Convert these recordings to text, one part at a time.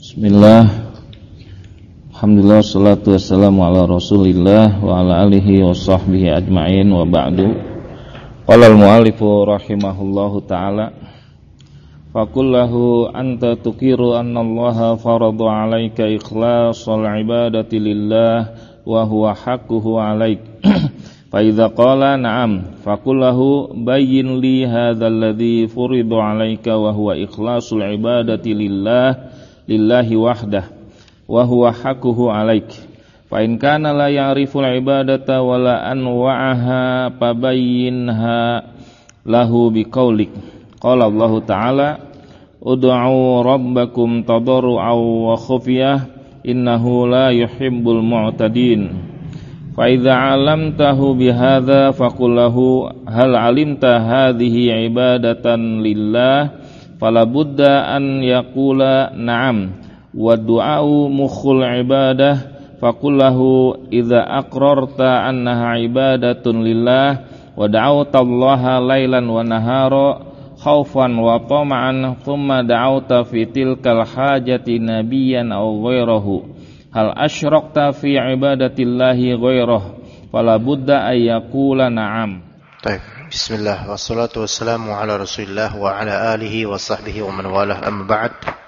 Bismillah. Alhamdulillah wassalatu wassalamu ala Rasulillah wa ala alihi wa sahbihi ajma'in wa ba'du. Qala al-mu'allifu rahimahullahu ta'ala fakullahu anta tukiru anna allaha faradu alayka ikhlasal ibadati lillah wa huwa haqquhu alayk fa idza qala na'am fakullahu bayyin li hadzal ladzi furidu alayka wa huwa ikhlasul ibadati lillahi wahdah wa huwa haqquhu alayk fa in kana la ya'riful ibadata wala anwa'aha fabayyinha lahu biqaulik. Qala Allah Ta'ala ud'u rabbakum tadarru'an wa khufyah innahu la yuhibbul mu'tadin. Fa idza 'alamtahu bihadza faqul lahu hal 'alimta hadhihi ibadatan lillah fala budda an yaqula na'am wa du'a'u mukhul ibadah faqul lahu idza aqrarta annaha ibadatun lillah wa da'awta Allaha lailan wa nahara khaufan wa tama'an thumma da'awta fi tilkal hajati nabiyyan aw ghairahu hal asyrakta fi ibadatillahi ghairahu fala budda ay yaqula na'am. Baik, bismillah wassalatu wassalamu ala Rasulillah wa ala alihi wa sahbihi wa man walah, amma ba'd.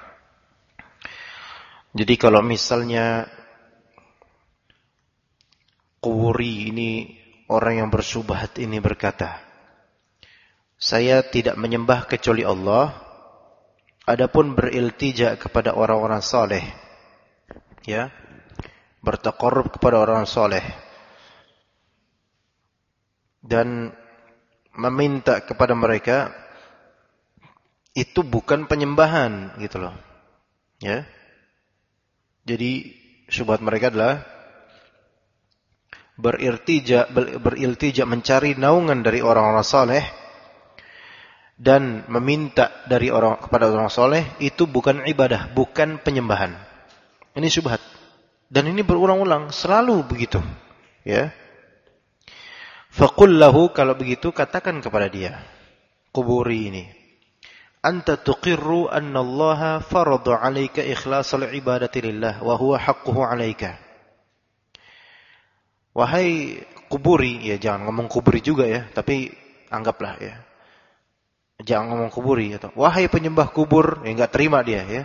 Jadi kalau misalnya Quburi ini, orang yang bersubhat ini berkata, saya tidak menyembah kecuali Allah, adapun beriltija kepada orang-orang saleh, ya, bertaqarrub kepada orang saleh dan meminta kepada mereka, itu bukan penyembahan, gitu loh, ya. Jadi syubhat mereka adalah beriltija mencari naungan dari orang-orang saleh dan meminta dari kepada orang soleh, itu bukan ibadah, bukan penyembahan. Ini syubhat. Dan ini berulang-ulang, selalu begitu. Ya. Faqul lahu, kalau begitu katakan kepada dia, Quburi ini, anta tuqirru anna allaha farada alayka ikhlasal ibadati lillah wa huwa haqquhu alayka. Wahai Quburi, ya jangan ngomong Quburi juga ya, tapi anggaplah ya. Jangan ngomong Quburi atau wahai penyembah kubur, ya enggak terima dia ya.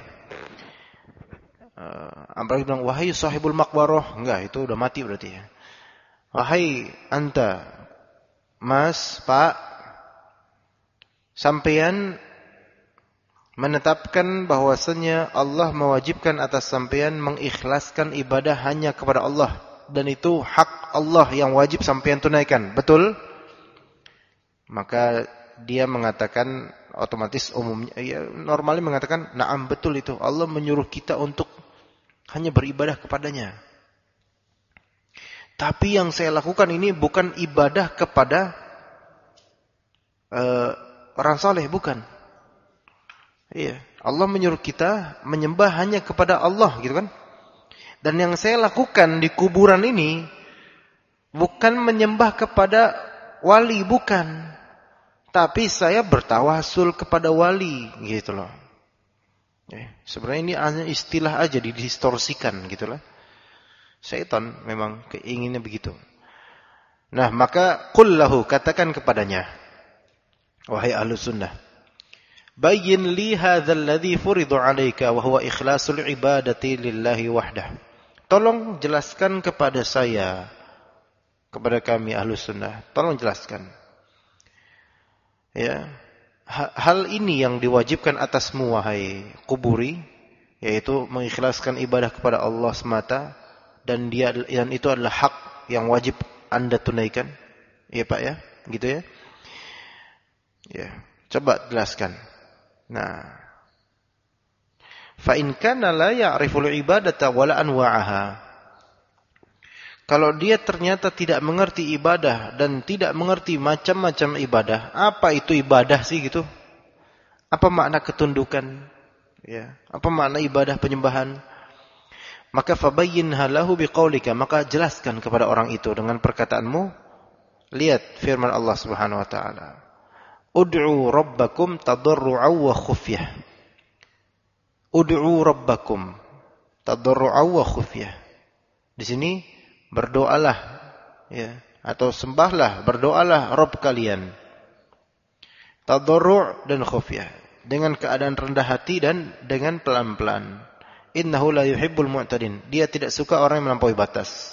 Apalagi bilang wahai sahibul maqbarah, enggak, itu udah mati berarti ya. Wahai anta, Mas, Pak, sampean menetapkan bahwasanya Allah mewajibkan atas sampean mengikhlaskan ibadah hanya kepada Allah, dan itu hak Allah yang wajib sampean tunaikan. Betul? Maka dia mengatakan otomatis umumnya, ya, normalnya mengatakan, na'am, betul itu. Allah menyuruh kita untuk hanya beribadah kepadanya. Tapi yang saya lakukan ini bukan ibadah kepada orang saleh, bukan. Iya, Allah menyuruh kita menyembah hanya kepada Allah, gitu kan? Dan yang saya lakukan di kuburan ini bukan menyembah kepada wali, bukan. Tapi saya bertawasul kepada wali, gitu loh. Sebenarnya ini hanya istilah aja didistorsikan, gitu loh. Syaitan memang keinginnya begitu. Nah, maka qul lahu, katakan kepadanya, wahai ahlus sunnah, bayyin li hadzal ladzi furidu 'alaika wa huwa ikhlasul ibadati lillahi wahdah. Tolong jelaskan kepada saya, kepada kami ahlus sunnah, tolong jelaskan. Ya, hal ini yang diwajibkan atasmu wahai Quburi, yaitu mengikhlaskan ibadah kepada Allah semata, dan itu adalah hak yang wajib Anda tunaikan. Ya Pak ya, gitu ya. Ya, coba jelaskan. Nah, fa in kana la ya'riful ibadata wala anwa'aha. Kalau dia ternyata tidak mengerti ibadah dan tidak mengerti macam-macam ibadah, apa itu ibadah sih gitu? Apa makna ketundukan? Ya, apa makna ibadah penyembahan? Maka fabayyinha lahu biqaulika, maka jelaskan kepada orang itu dengan perkataanmu. Lihat firman Allah Subhanahu wa taala. Ud'u rabbakum tadarru'an wa khufyah. Ud'u rabbakum tadarru'an wa khufyah. Di sini berdoalah ya, atau sembahlah, berdoalah Rabb kalian. Tadarru' dan khufyah, dengan keadaan rendah hati dan dengan pelan-pelan. Innahu la yuhibbul mu'tadin. Dia tidak suka orang yang melampaui batas.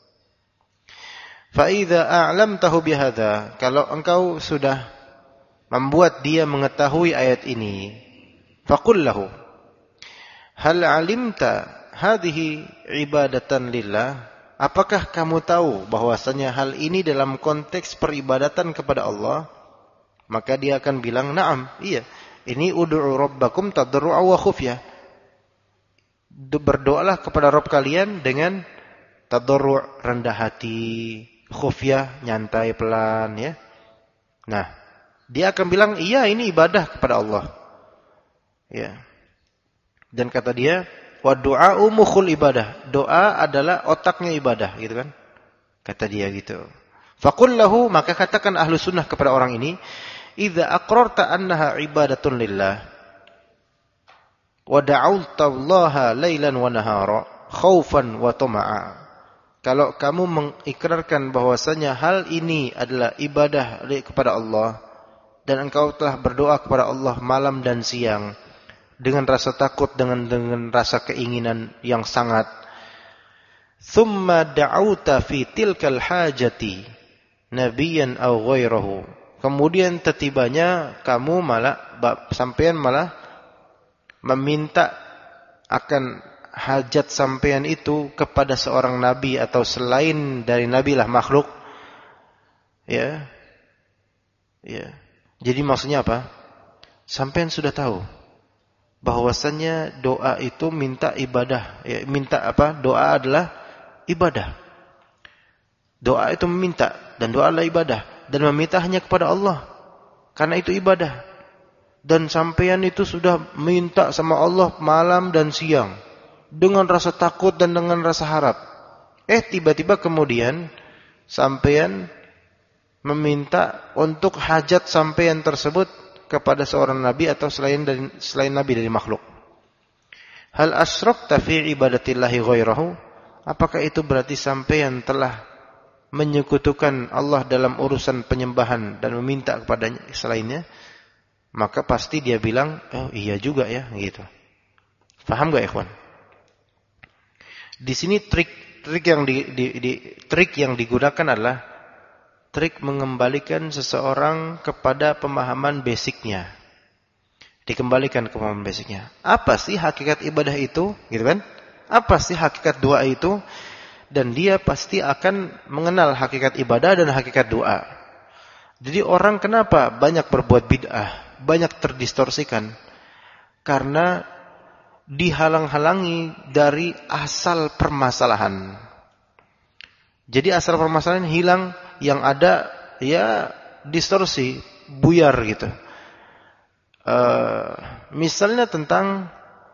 Fa idza a'lamtahu bihadza, kalau engkau sudah membuat dia mengetahui ayat ini, faqul lahu, hal 'alimta hadhihi ibadatan lillah? Apakah kamu tahu bahwasanya hal ini dalam konteks peribadatan kepada Allah? Maka dia akan bilang, "Na'am, iya. Ini ud'u rabbakum tadarru'an wa khufyah." Berdoalah kepada Rabb kalian dengan tadarru', rendah hati, khufyah, nyantai pelan ya. Nah, dia akan bilang, "Iya, ini ibadah kepada Allah." Ya. Dan kata dia, "Wa du'a'u mukhul ibadah." Doa adalah otaknya ibadah, gitu kan? Kata dia gitu. Faqul lahu, maka katakan ahlu sunnah kepada orang ini, "Idza aqrarta annaha ibadatun lillah wa da'awta Allaha lailan wa nahara khaufan wa tama'a." Kalau kamu mengikrarkan bahwasanya hal ini adalah ibadah kepada Allah dan engkau telah berdoa kepada Allah malam dan siang dengan rasa takut, dengan rasa keinginan yang sangat, thumma da'auta fi tilkal hajati nabiyyan aw ghairahu, kemudian tetibanya kamu sampean malah meminta akan hajat sampean itu kepada seorang nabi atau selain dari nabi lah, makhluk. Ya. Ya. Jadi maksudnya apa? Sampean sudah tahu bahwasannya doa itu minta ibadah, ya, minta apa? Doa adalah ibadah. Doa itu meminta dan doa adalah ibadah, dan meminta hanya kepada Allah. Karena itu ibadah. Dan sampean itu sudah minta sama Allah malam dan siang dengan rasa takut dan dengan rasa harap. Tiba-tiba kemudian sampean meminta untuk hajat sampean tersebut kepada seorang nabi atau selain nabi dari makhluk. Hal asyrakta fi ibadatillahi ghairahu? Apakah itu berarti sampean telah menyekutukan Allah dalam urusan penyembahan dan meminta kepadanya selainnya? Maka pasti dia bilang, "Oh iya juga ya," gitu. Paham enggak, ikhwan? Di sini trik yang digunakan adalah trik mengembalikan seseorang kepada pemahaman basicnya. Dikembalikan ke pemahaman basicnya. Apa sih hakikat ibadah itu? Gitu kan? Apa sih hakikat doa itu? Dan dia pasti akan mengenal hakikat ibadah dan hakikat doa. Jadi orang kenapa banyak berbuat bid'ah, banyak terdistorsikan? Karena dihalang-halangi dari asal permasalahan. Jadi asal permasalahan hilang, yang ada ya distorsi, buyar gitu. Misalnya tentang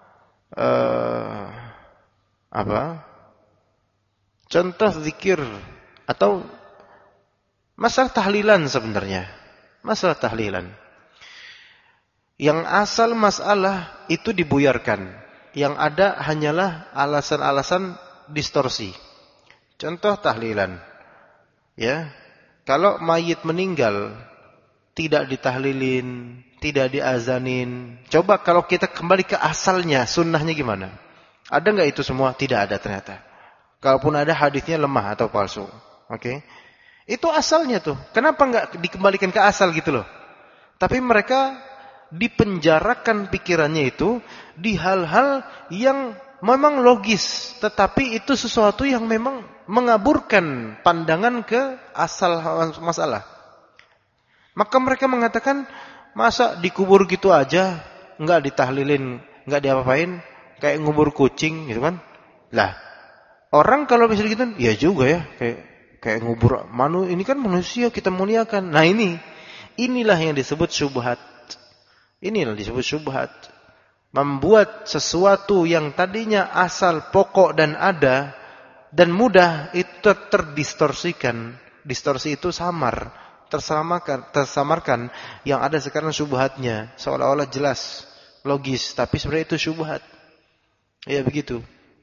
contoh zikir atau masalah tahlilan sebenarnya. Masalah tahlilan. Yang asal masalah itu dibuyarkan. Yang ada hanyalah alasan-alasan distorsi. Contoh tahlilan. Ya. Kalau mayit meninggal tidak ditahlilin, tidak diazanin. Coba kalau kita kembali ke asalnya, sunnahnya gimana? Ada enggak itu semua? Tidak ada ternyata. Kalaupun ada, hadisnya lemah atau palsu. Oke. Itu asalnya tuh. Kenapa enggak dikembalikan ke asal gitu loh? Tapi mereka dipenjarakan pikirannya itu di hal-hal yang memang logis, tetapi itu sesuatu yang memang mengaburkan pandangan ke asal masalah. Maka mereka mengatakan, masa dikubur gitu aja, enggak ditahlilin, enggak diapa-apain, kayak ngubur kucing gitu kan? Lah, orang kalau bisa gitu, ya juga ya, kayak ngubur ini kan manusia kita muliakan. Nah inilah yang disebut syubhat. Inilah disebut syubhat. Membuat sesuatu yang tadinya asal pokok dan ada dan mudah itu terdistorsikan. Distorsi itu tersamarkan. Yang ada sekarang syubhatnya seolah-olah jelas. logis, tapi sebenarnya itu syubhat. Ya begitu.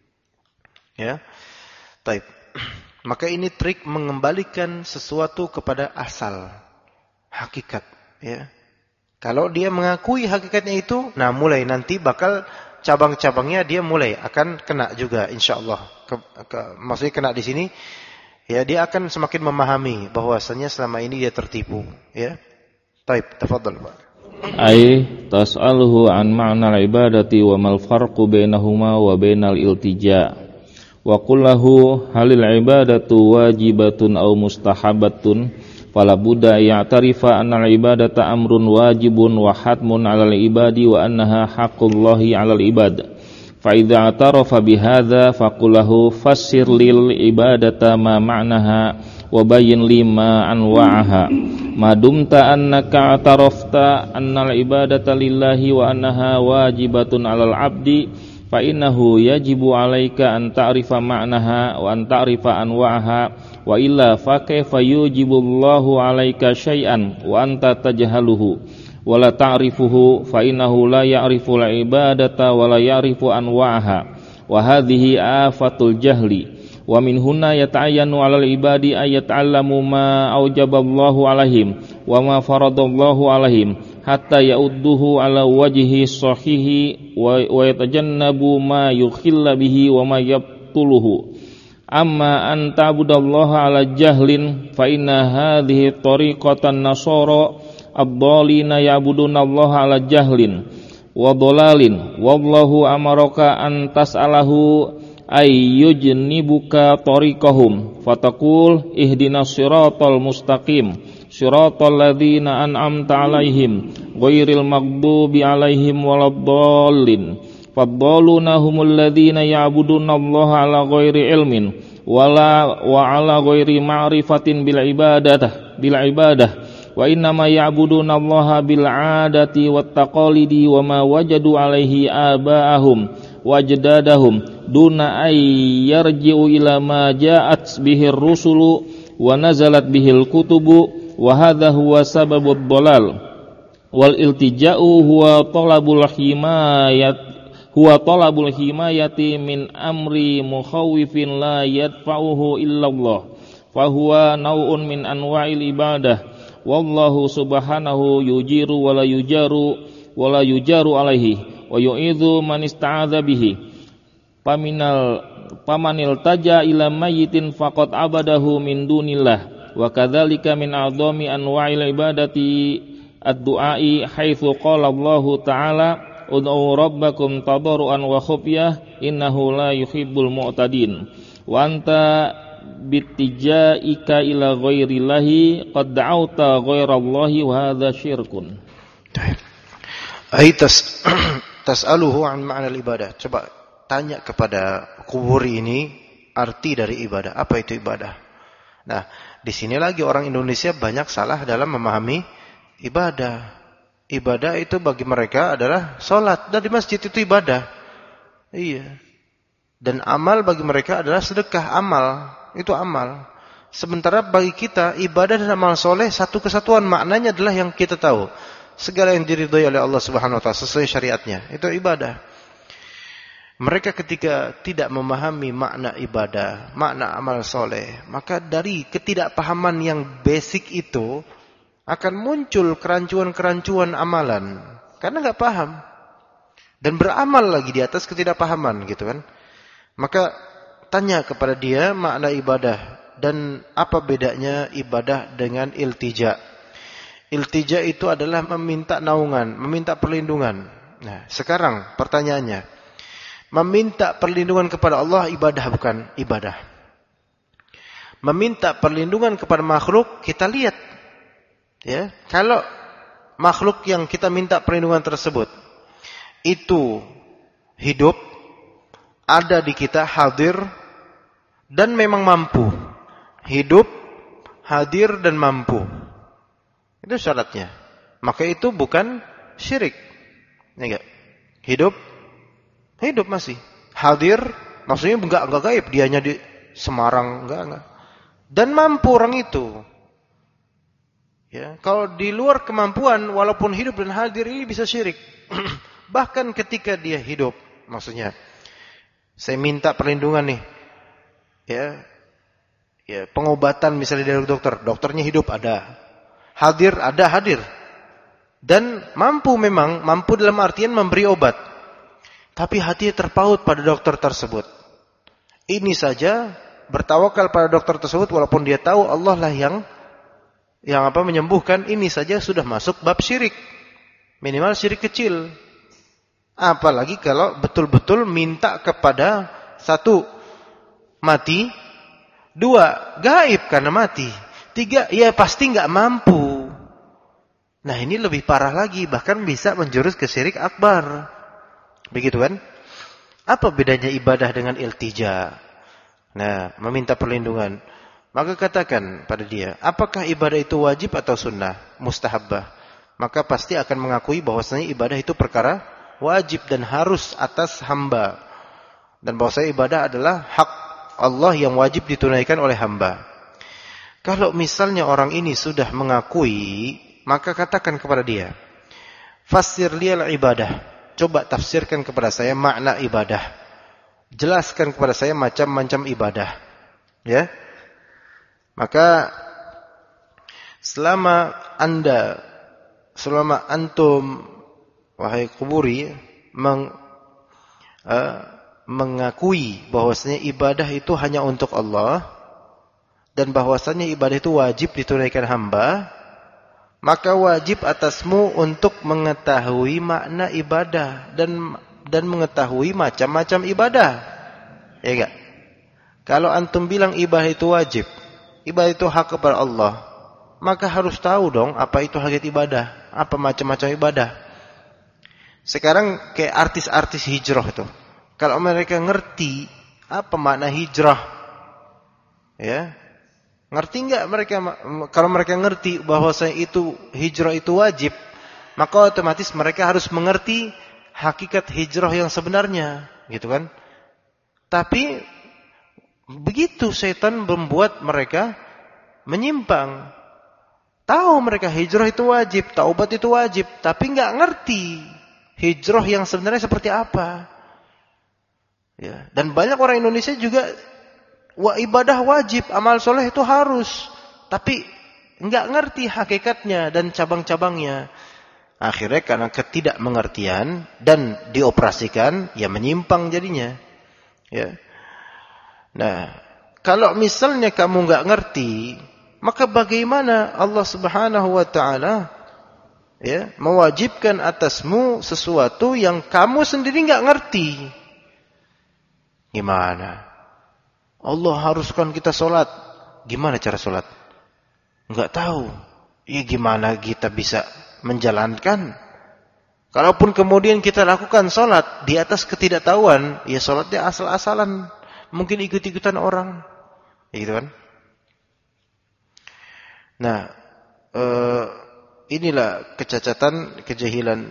Ya. Baik. Maka ini trik mengembalikan sesuatu kepada asal, hakikat, ya. Kalau dia mengakui hakikatnya itu, nah mulai nanti bakal cabang-cabangnya dia mulai akan kena juga insyaallah. Maksudnya kena di sini, ya dia akan semakin memahami bahwasanya selama ini dia tertipu, ya. Baik, tafadhal Pak. Ai tas'aluhu an ma'na al-ibadati wa mal farqu bainahuma wa bainal iltija. Wa qul lahu halil ibadatu wajibatun aw mustahabatun fala budda ya'tarifa anna al-ibadata amrun wajibun wa hatmun 'alal ibadi wa annaha haqqullahi 'alal ibad. Fa idza atarafa bihadza faqul lahu fassir lil ibadata ma ma'naha wa bayyin lima anwa'aha. Madumta annaka atarafta annal ibadata lillahi wa annaha wajibatun 'alal 'abdi fa innahu yajibu 'alaika an ta'rifa ma'naha wa an ta'rifa anwa'aha wa illa fa kaifa yujibullahu 'alaika syai'an wa anta tajhaluhu wa la ta'rifuhu fa innahu la ya'riful ibadata wa la ya'rifu anwa'aha wa hadhihi afatul jahli wa min huna yata'ayyanu 'alal ibadi ay yata'allamu ma aujaballahu 'alaihim wa ma faradallahu 'alaihim hatta ya'udduhu 'ala wajhi sahihi wa yatajannabu ma yukhilla bihi wa ma yabtuluhu. Amma an ta'budallaha 'ala jahlin fa inna hadhihi tariqatan nasara ad-dallina ya'budunallaha 'ala jahlin wa dhalalin wallahu amaraka an tas'alahu ay yujnibuka tariqahum fataqul ihdinas siratal mustaqim siratal ladzina an'amta 'alaihim ghairil maghdubi 'alaihim waladdallin. Fadhaluna humul ladzina ya'budunallaha 'ala ghairi ilmin wala wa 'ala ghairi ma'rifatin bil ibadah wa innama ya'budunallaha bil 'adati wat taqalidi wa ma wajadu 'alaihi aba'ahum wajdadahum duna ay yarji'u ila ma ja'at bihir rusulu wa nazalat bihil kutubu wa hadha huwa sababud dhalal wal iltija'u huwa talabul himayati min amri mukhawifin la yadfa'uhu illallah fa huwa naw'un min anwa'il ibadah wallahu subhanahu yujiru wa la yujaru alaihi wa yu'idhu man ista'adha bihi pamanil taja ila mayyitin faqad abadahu min dunillah wa kadzalika min a'dhami anwa'il ibadati ad-du'ai haitsu qala Allah ta'ala ud'u rabbakum tadarruan wa khufyah innahu la yuhibbul mu'tadin wa anta bittijaika ila ghairillahi qad da'auta ghairallahi wa hadza syirkun. Ai tas'aluhu an ma'na al-ibadah. Coba tanya kepada kubur ini arti dari ibadah. Apa itu ibadah? Nah, di sini lagi orang Indonesia banyak salah dalam memahami ibadah. Ibadah itu bagi mereka adalah sholat. Dan di masjid itu ibadah. Iya. Dan amal bagi mereka adalah sedekah. Amal. Itu amal. Sementara bagi kita, ibadah dan amal soleh satu kesatuan. Maknanya adalah yang kita tahu. Segala yang diridhoi oleh Allah Subhanahu wa ta'ala sesuai syariatnya. Itu ibadah. Mereka ketika tidak memahami makna ibadah, makna amal soleh, maka dari ketidakpahaman yang basic itu akan muncul kerancuan-kerancuan amalan karena nggak paham dan beramal lagi di atas ketidakpahaman gitu kan. Maka tanya kepada dia makna ibadah dan apa bedanya ibadah dengan iltija. Iltija itu adalah meminta naungan, meminta perlindungan. Nah, sekarang pertanyaannya, meminta perlindungan kepada Allah ibadah bukan ibadah? Meminta perlindungan kepada makhluk kita lihat. Ya, kalau makhluk yang kita minta perlindungan tersebut itu hidup, ada di kita, hadir dan memang mampu. Hidup, hadir dan mampu. Itu syaratnya. Maka itu bukan syirik. Ya enggak? Hidup masih. Hadir maksudnya enggak gaib, dianya di Semarang, enggak. Dan mampu orang itu. Ya, kalau di luar kemampuan walaupun hidup dan hadir ini bisa syirik. Bahkan ketika dia hidup, maksudnya saya minta perlindungan nih, ya pengobatan misalnya dari dokter, dokternya hidup ada, hadir, dan mampu dalam artian memberi obat, tapi hatinya terpaut pada dokter tersebut. Ini saja bertawakal pada dokter tersebut walaupun dia tahu Allah lah yang menyembuhkan, ini saja sudah masuk bab syirik, minimal syirik kecil. Apalagi kalau betul-betul minta kepada satu, mati, dua, gaib karena mati, tiga, ya pasti nggak mampu. Nah ini lebih parah lagi, bahkan bisa menjurus ke syirik akbar. Begitu kan? Apa bedanya ibadah dengan iltija? Nah, meminta perlindungan. Maka katakan pada dia, apakah ibadah itu wajib atau sunnah, mustahabbah? Maka pasti akan mengakui bahwasanya ibadah itu perkara wajib dan harus atas hamba. Dan bahwasanya ibadah adalah hak Allah yang wajib ditunaikan oleh hamba. Kalau misalnya orang ini sudah mengakui, maka katakan kepada dia, fassir liyal ibadah. Coba tafsirkan kepada saya makna ibadah. Jelaskan kepada saya macam-macam ibadah. Ya. Maka selama antum wahai kuburi mengakui bahwasanya ibadah itu hanya untuk Allah dan bahwasanya ibadah itu wajib ditunaikan hamba, maka wajib atasmu untuk mengetahui makna ibadah dan mengetahui macam-macam ibadah. Ya enggak? Kalau antum bilang ibadah itu wajib, ibadah itu hak kepada Allah, maka harus tahu dong apa itu hakikat ibadah, apa macam-macam ibadah. Sekarang kayak artis-artis hijrah itu. Kalau mereka ngerti apa makna hijrah, ya, ngerti enggak mereka? Kalau mereka ngerti bahwa itu hijrah itu wajib, maka otomatis mereka harus mengerti hakikat hijrah yang sebenarnya, gitu kan? Tapi begitu setan membuat mereka menyimpang. Tahu mereka hijrah itu wajib, taubat itu wajib, tapi enggak ngerti hijrah yang sebenarnya seperti apa. Ya, dan banyak orang Indonesia juga ibadah wajib, amal soleh itu harus, tapi enggak ngerti hakikatnya dan cabang-cabangnya. Akhirnya karena ketidakmengertian dan dioperasikan, ya menyimpang jadinya. Ya. Nah, kalau misalnya kamu enggak ngerti, maka bagaimana Allah Subhanahu wa taala mewajibkan atasmu sesuatu yang kamu sendiri enggak ngerti? Gimana? Allah haruskan kita sholat. Gimana cara sholat? Enggak tahu. Ya gimana kita bisa menjalankan? Kalaupun kemudian kita lakukan sholat di atas ketidaktahuan, ya sholatnya asal-asalan. Mungkin ikut-ikutan orang. Ya gitu kan? Nah, inilah kecacatan, kejahilan.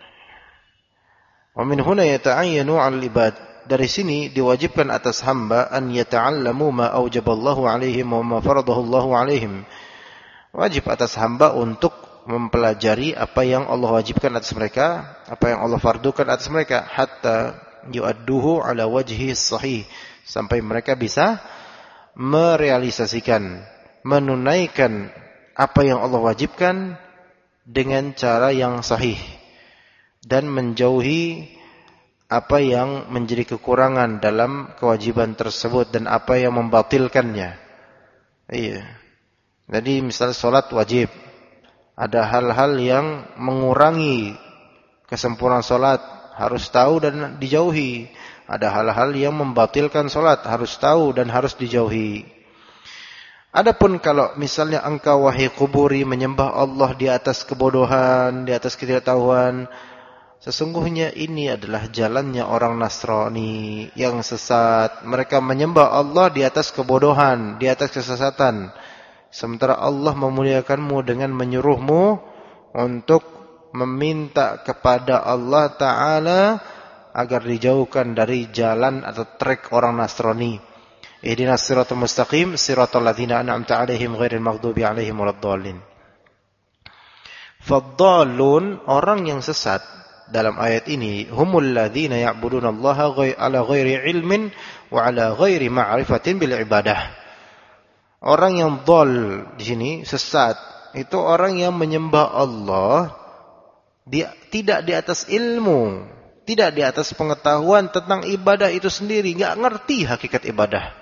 Wa min huna yata'ayyanu 'alal ibad. Dari sini diwajibkan atas hamba an yata'allamu ma aujaballahu 'alaihim wa ma faradahu Allahu 'alaihim. Wajib atas hamba untuk mempelajari apa yang Allah wajibkan atas mereka, apa yang Allah fardukan atas mereka, hatta yu'adduhu 'ala wajhi sahih, sampai mereka bisa merealisasikan, menunaikan apa yang Allah wajibkan dengan cara yang sahih dan menjauhi apa yang menjadi kekurangan dalam kewajiban tersebut dan apa yang membatilkannya. Iya. Jadi misalnya sholat wajib, ada hal-hal yang mengurangi kesempurnaan sholat, harus tahu dan dijauhi. Ada hal-hal yang membatilkan sholat, harus tahu dan harus dijauhi. Adapun kalau misalnya engkau wahai kuburi menyembah Allah di atas kebodohan, di atas ketidaktahuan, sesungguhnya ini adalah jalannya orang Nasrani yang sesat. Mereka menyembah Allah di atas kebodohan, di atas kesesatan. Sementara Allah memuliakanmu dengan menyuruhmu untuk meminta kepada Allah Ta'ala agar dijauhkan dari jalan atau trek orang Nasrani. Ihdinas siratal mustaqim, siratal ladzina an'amta 'alaihim ghairil maghdubi 'alaihim waladdallin. Faddallun, orang yang sesat, dalam ayat ini, humul ladzina ya'budunallaha ala ghairi ilmin wa ala ghairi ma'rifatin bil ibadah. Orang yang dhal di sini sesat itu orang yang menyembah Allah tidak di atas ilmu, tidak di atas pengetahuan tentang ibadah itu sendiri, enggak ngerti hakikat ibadah.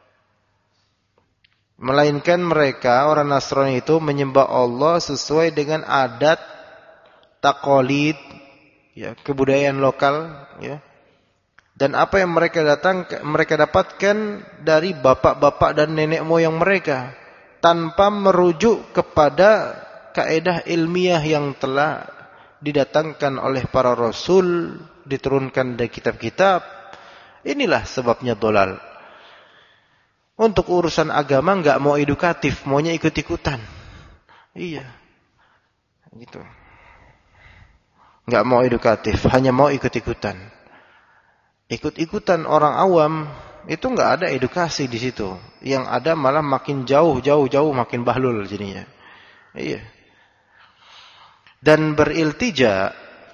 Melainkan mereka orang Nasrani itu menyembah Allah sesuai dengan adat, taqalid, ya, kebudayaan lokal, ya. Dan apa yang mereka dapatkan dari bapak-bapak dan nenek moyang mereka tanpa merujuk kepada kaidah ilmiah yang telah didatangkan oleh para rasul, diturunkan dari kitab-kitab. Inilah sebabnya dolal. Untuk urusan agama enggak mau edukatif, maunya ikut-ikutan. Iya. Gitu. Enggak mau edukatif, hanya mau ikut-ikutan. Ikut-ikutan orang awam itu enggak ada edukasi di situ. Yang ada malah makin jauh makin bahlul jadinya. Iya. Dan beriltija,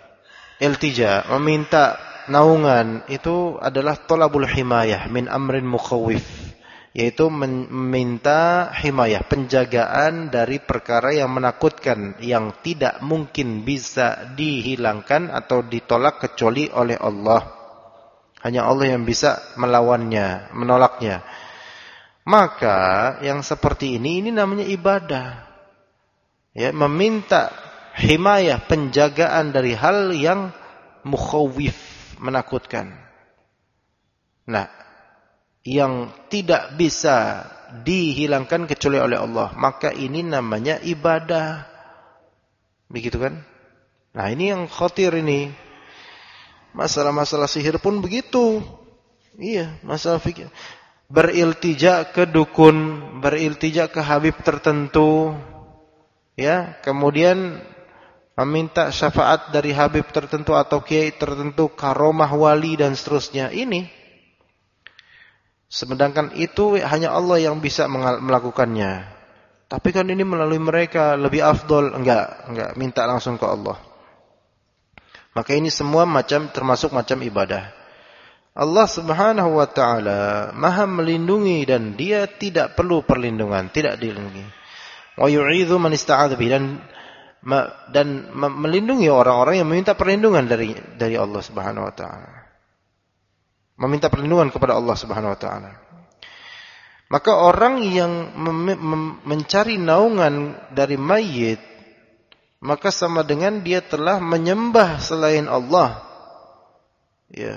meminta naungan itu adalah tolabul himayah min amrin mukhawif, yaitu meminta himayah, penjagaan dari perkara yang menakutkan, yang tidak mungkin bisa dihilangkan atau ditolak kecuali oleh Allah. Hanya Allah yang bisa melawannya, menolaknya. Maka yang seperti ini namanya ibadah. Ya, meminta himayah, penjagaan dari hal yang mukhawif, menakutkan. Nah, yang tidak bisa dihilangkan kecuali oleh Allah, maka ini namanya ibadah. Begitu kan? Nah, ini yang khatir ini. Masalah-masalah sihir pun begitu. Iya, masalah fikir. Beriltija ke dukun, beriltija ke habib tertentu. Ya, kemudian meminta syafaat dari habib tertentu atau kiai tertentu, karomah wali dan seterusnya. Ini. Sedangkan itu hanya Allah yang bisa melakukannya. Tapi kan ini melalui mereka lebih afdol. Enggak, minta langsung ke Allah. Maka ini semua termasuk macam ibadah. Allah Subhanahu wa taala Maha melindungi dan Dia tidak perlu perlindungan, tidak dilindungi. Wa yu'idzu man ista'adza bihi, dan melindungi orang-orang yang meminta perlindungan dari Allah Subhanahu wa taala. Meminta perlindungan kepada Allah Subhanahu wa taala. Maka orang yang mencari naungan dari mayit, maka sama dengan dia telah menyembah selain Allah. Ya.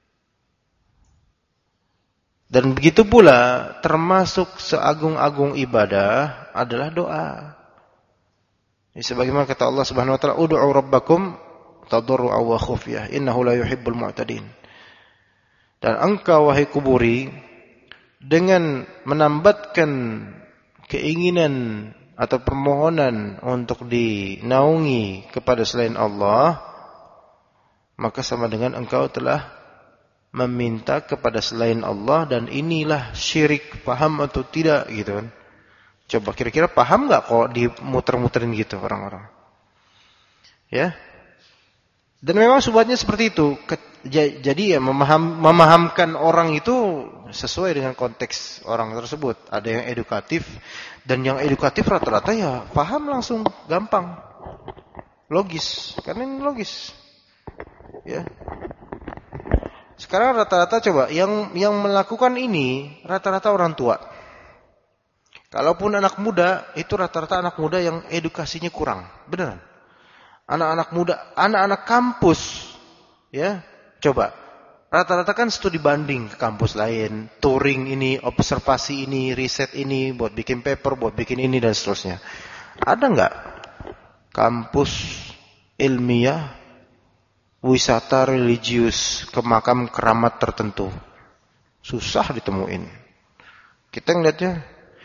Dan begitu pula termasuk seagung-agung ibadah adalah doa. Sebagaimana kata Allah Subhanahu wa taala, "Ud'u rabbakum tadarru'an wa khufyah, innahu la yuhibbul mu'tadin." Dan engkau wahai kuburi dengan menambatkan keinginan atau permohonan untuk dinaungi kepada selain Allah, maka sama dengan engkau telah meminta kepada selain Allah, dan inilah syirik. Paham atau tidak gitu kan? Coba kira-kira paham enggak kok dimuter-muterin gitu orang-orang? Ya. Dan memang sebabnya seperti itu. Jadi ya memahamkan orang itu sesuai dengan konteks orang tersebut. Ada yang edukatif, dan yang edukatif rata-rata ya paham langsung, gampang, logis. Karena ini logis. Ya. Sekarang rata-rata coba yang melakukan ini rata-rata orang tua. Kalaupun anak muda, itu rata-rata anak muda yang edukasinya kurang, beneran. Anak-anak muda, anak-anak kampus, ya, coba. Rata-rata kan studi banding ke kampus lain, touring ini, observasi ini, riset ini, buat bikin paper, buat bikin ini dan seterusnya. Ada enggak kampus ilmiah wisata religius ke makam keramat tertentu? Susah ditemuin. Kita ngeliatnya,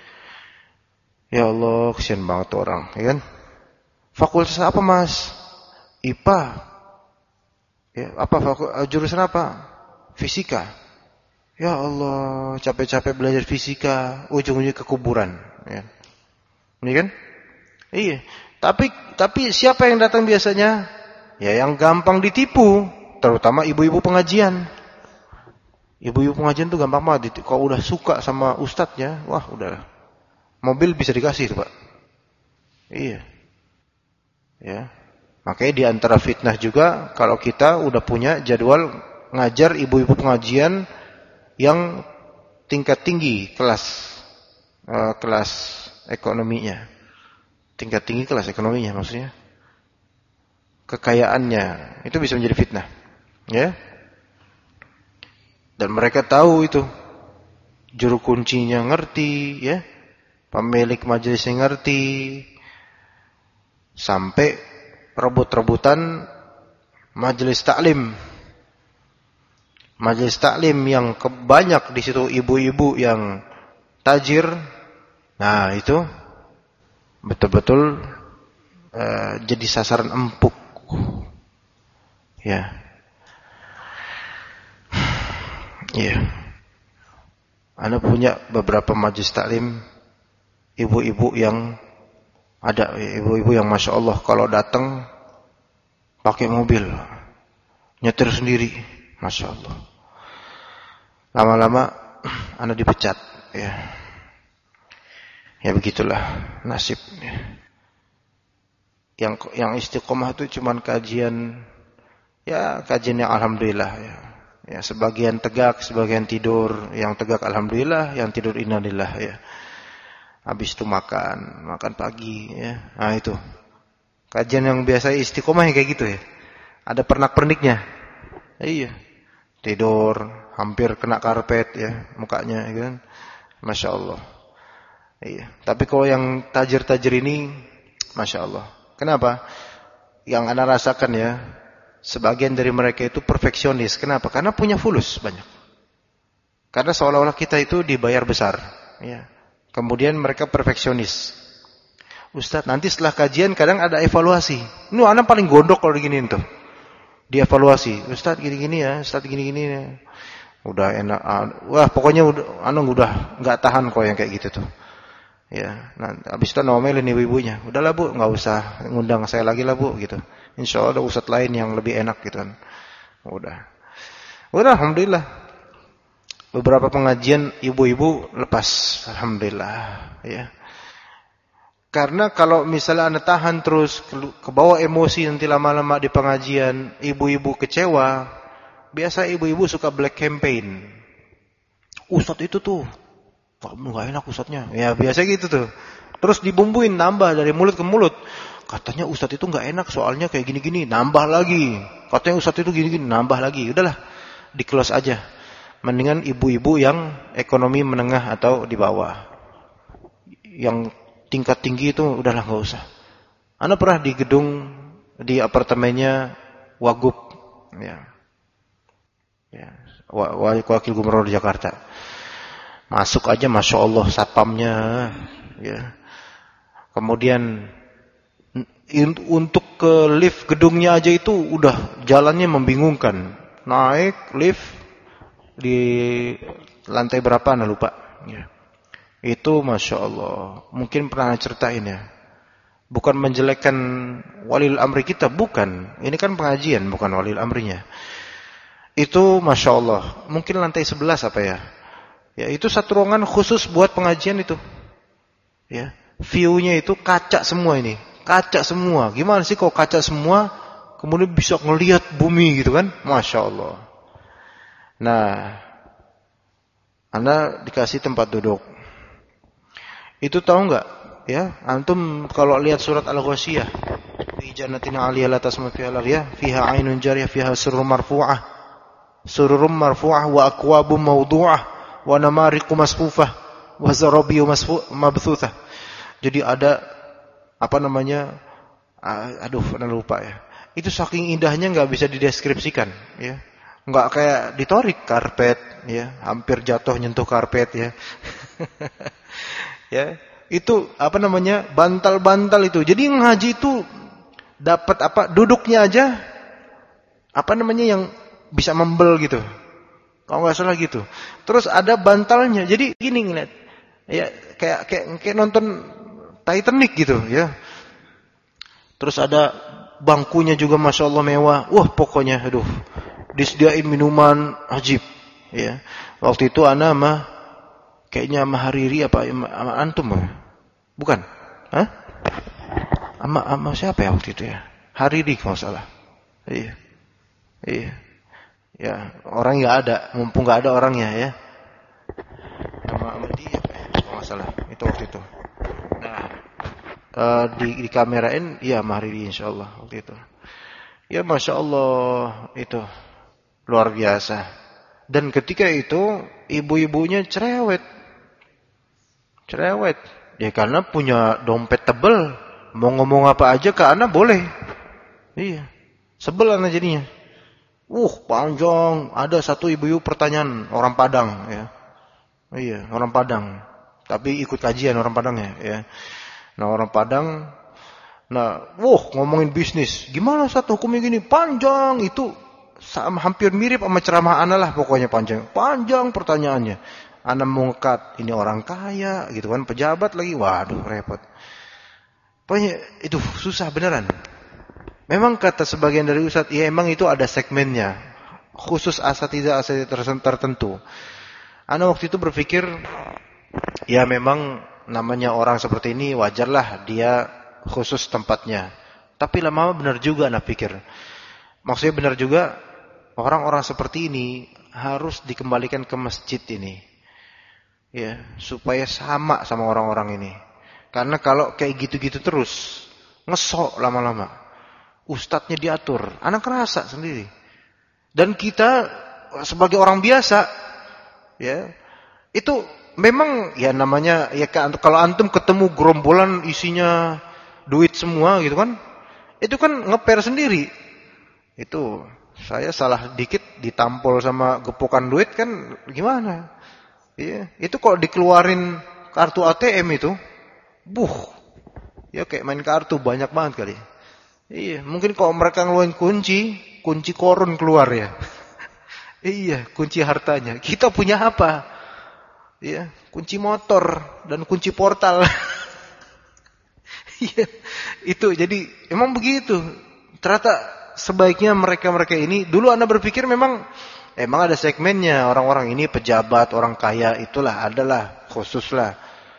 ya Allah, kesian banget orang, ya kan? Fakultas apa mas? IPA. Ya, apa jurusan apa? Fisika. Ya Allah, capek-capek belajar fisika, ujung-ujungnya ke kuburan. Ya. Ini kan? Iya. Tapi siapa yang datang biasanya? ya yang gampang ditipu, terutama ibu-ibu pengajian. Ibu-ibu pengajian tuh gampang banget ditipu. Kalau udah suka sama ustadznya, wah udahlah. Mobil bisa dikasih tuh, Pak. Iya. Ya. Makanya di antara fitnah juga kalau kita udah punya jadwal ngajar ibu-ibu pengajian yang tingkat tinggi kelas ekonominya. Tingkat tinggi kelas ekonominya maksudnya. Kekayaannya itu bisa menjadi fitnah. Ya. Dan mereka tahu itu. Juru kuncinya ngerti, ya. Pemilik majelisnya ngerti. Sampai rebut-rebutan majelis taklim. Majelis taklim yang banyak di situ ibu-ibu yang tajir. Nah, itu betul-betul jadi sasaran empuk. Ya. Ya. Ana punya beberapa majelis taklim ibu-ibu yang ada ibu-ibu yang Masya Allah kalau datang pakai mobil nyetir sendiri, Masya Allah. Lama-lama Anda dipecat, ya. Ya begitulah nasib. Yang istiqomah itu cuman kajian, ya kajian yang alhamdulillah, ya. Ya sebagian tegak, sebagian tidur. Yang tegak alhamdulillah, yang tidur innalillah, ya. Habis itu makan pagi, ya. Nah itu. Kajian yang biasa istiqomah yang kayak gitu, ya. Ada pernak-perniknya. Iya. Tidur, hampir kena karpet, ya, mukanya, ya kan. Masya Allah. Iya. Tapi kalau yang tajir-tajir ini, Masya Allah. Kenapa? Yang Anda rasakan, ya, sebagian dari mereka itu perfeksionis. Kenapa? Karena punya fulus banyak. Karena seolah-olah kita itu dibayar besar, ya. Kemudian mereka perfeksionis. Ustaz, nanti setelah kajian kadang ada evaluasi. Ini anak paling gondok kalau begini tuh. Dievaluasi. Ustaz gini-gini ya, Ustaz gini-gini ya. Udah enak. Wah, pokoknya udah enggak tahan kok yang kayak gitu tuh. Ya, nah habis itu nomelin ibu-ibunya. Udahlah Bu, enggak usah ngundang saya lagi lah Bu gitu. Insyaallah ada ustaz lain yang lebih enak gitu kan. Udah alhamdulillah. Beberapa pengajian ibu-ibu lepas, alhamdulillah, ya. Karena kalau misalnya Anda tahan terus ke bawah emosi nanti lama-lama di pengajian, ibu-ibu kecewa. Biasa ibu-ibu suka black campaign. Ustadz itu tuh, enggak enak ustadznya. Ya biasa gitu tuh. Terus dibumbuin nambah dari mulut ke mulut. Katanya ustadz itu enggak enak soalnya kayak gini-gini, nambah lagi. Katanya ustadz itu gini-gini, nambah lagi. Udahlah, di-close aja. Mendingan ibu-ibu yang ekonomi menengah atau di bawah. Yang tingkat tinggi itu udahlah enggak usah. Ana pernah di gedung di apartemennya Wagub, ya. Ya, wakil gubernur Jakarta. Masuk aja Masya Allah satpamnya, ya. Kemudian untuk ke lift gedungnya aja itu udah jalannya membingungkan. Naik lift di lantai berapa, lupa, ya. Itu Masya Allah. Mungkin pernah ceritain, ya. Bukan menjelekkan walil amri kita, bukan. Ini kan pengajian, bukan walil amrinya. Itu Masya Allah. Mungkin lantai 11 apa ya. Ya itu satu ruangan khusus buat pengajian itu. Ya, view-nya itu kaca semua ini. Kaca semua. Gimana sih kalau kaca semua kemudian bisa ngelihat bumi gitu kan? Masya Allah. Nah, Anda dikasih tempat duduk. Itu tahu enggak? Ya, antum kalau lihat surat Al-Ghasyiyah, fi jannatin 'aliyah la tasma fiha laghiyah, fiha 'ainun jariyah, fiha sururum marfu'ah wa akwabum mawdu'ah wa namariqu masfufah wa zarabiyu mabthuthah. Jadi ada apa namanya? Ana lupa ya. Itu saking indahnya enggak bisa dideskripsikan, ya. Enggak kayak ditorik karpet, ya, hampir jatuh nyentuh karpet, ya. Ya, itu apa namanya? Bantal-bantal itu. Jadi ngaji itu dapat apa? Duduknya aja apa namanya yang bisa membel gitu. Kalau enggak salah gitu. Terus ada bantalnya. Jadi gini ngeliat. Ya, kayak nonton Titanic gitu, ya. Terus ada bangkunya juga Masya Allah mewah. Wah pokoknya aduh, disediain minuman ajib. Ya. Waktu itu ana mah kayaknya sama Hariri apa sama antum ya? Bukan? Hah? Sama siapa ya waktu itu ya? Hariri kalau salah. Iya. Iya. Ya, orang enggak ada, mumpung enggak ada orangnya ya. Sama dia kalau enggak salah. Itu waktu itu. Nah, di kamerain ya Hariri insyaallah waktu itu. Ya Masya Allah itu luar biasa. Dan ketika itu ibu-ibunya cerewet. Ya karena punya dompet tebel, mau ngomong apa aja ke anak boleh. Iya. Sebel anak jadinya. Panjang. Ada satu ibu-ibu pertanyaan orang Padang ya. Iya, orang Padang. Tapi ikut kajian orang Padangnya ya. Nah, orang Padang ngomongin bisnis. Gimana satu hukumnya gini? Panjang itu hampir mirip sama ceramah ana lah pokoknya panjang. Panjang pertanyaannya. Ana mengangkat ini orang kaya gitu kan, pejabat lagi. Waduh, repot. Pokoknya itu susah beneran. Memang kata sebagian dari ustaz, ya emang itu ada segmennya. Khusus asatidzah tertentu. Ana waktu itu berpikir ya memang namanya orang seperti ini wajarlah dia khusus tempatnya. Tapi lama-lama benar juga ana pikir. Maksudnya benar juga orang-orang seperti ini harus dikembalikan ke masjid ini. Ya, supaya sama orang-orang ini. Karena kalau kayak gitu-gitu terus ngesok lama-lama. Ustadznya diatur, anak kerasa sendiri. Dan kita sebagai orang biasa ya, itu memang ya namanya ya kalau antum ketemu gerombolan isinya duit semua gitu kan, itu kan ngeper sendiri. Itu saya salah dikit ditampol sama gepokan duit kan gimana? Iya, itu kalau dikeluarin kartu ATM itu, ya kayak main kartu banyak banget kali. Iya, mungkin kalau mereka ngeluarin kunci korun keluar ya. Iya, kunci hartanya. Kita punya apa? Iya, kunci motor dan kunci portal. Iya, itu jadi emang begitu. Ternyata sebaiknya mereka ini dulu Anda berpikir memang ada segmennya, orang-orang ini pejabat, orang kaya itulah adalah khusus lah.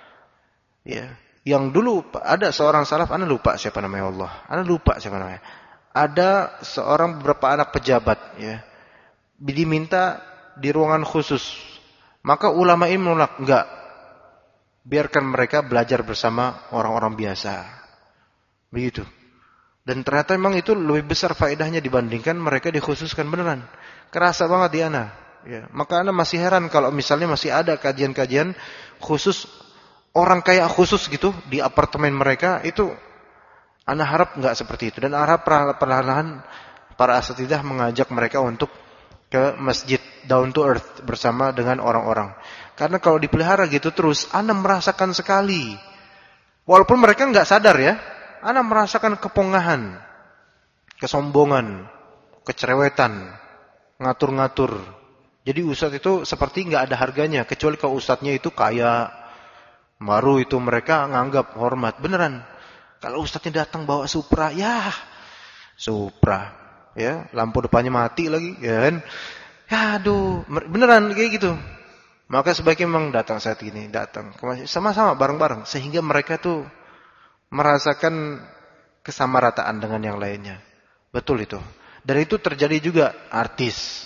Ya, yang dulu ada seorang salaf, Anda lupa siapa namanya Allah. Anda lupa siapa namanya. Ada seorang beberapa anak pejabat ya. Diminta di ruangan khusus. Maka ulama ini menolak, enggak. Biarkan mereka belajar bersama orang-orang biasa. Begitu. Dan ternyata memang itu lebih besar faedahnya dibandingkan mereka dikhususkan beneran. Kerasa banget di ana. Ya, maka ana masih heran kalau misalnya masih ada kajian-kajian khusus orang kaya khusus gitu di apartemen mereka itu. Ana harap enggak seperti itu dan harap perlahan-lahan para asatidzah mengajak mereka untuk ke masjid down to earth bersama dengan orang-orang. Karena kalau dipelihara gitu terus, ana merasakan sekali. Walaupun mereka enggak sadar ya, ana merasakan kepongahan, kesombongan, kecerewetan, ngatur-ngatur. Jadi ustadz itu seperti enggak ada harganya kecuali kalau ustadznya itu kaya. Baru itu mereka nganggap hormat beneran. Kalau ustadznya datang bawa Supra, ya Supra, ya lampu depannya mati lagi, ya kan? Ya aduh, beneran kayak gitu. Maka sebaiknya memang datang saat ini, datang sama-sama bareng-bareng sehingga mereka tuh merasakan kesamarataan dengan yang lainnya. Betul itu. Dan itu terjadi juga artis.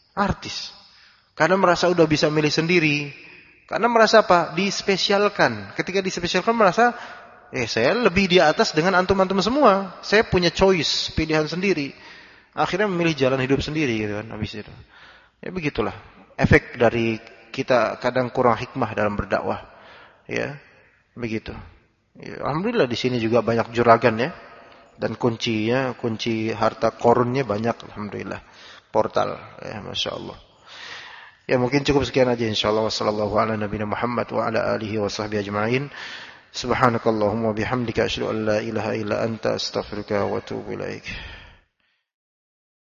Karena merasa udah bisa milih sendiri. Karena merasa apa? Dispesialkan. Ketika dispesialkan merasa saya lebih di atas dengan antum-antum semua. Saya punya choice, pilihan sendiri. Akhirnya memilih jalan hidup sendiri gitu kan habis itu. Ya begitulah. Efek dari kita kadang kurang hikmah dalam berdakwah. Ya. Begitu. Ya, alhamdulillah di sini juga banyak juragan ya. Dan kunci harta korunnya banyak alhamdulillah. Portal ya masyaallah. Ya mungkin cukup sekian aja insyaallah. Wassallallahu ala nabiyina Muhammad wa ala alihi wa sahbihi ajma'in. Subhanakallahumma bihamdika asyhadu an la ilaha illa anta astaghfiruka wa atubu ilaik.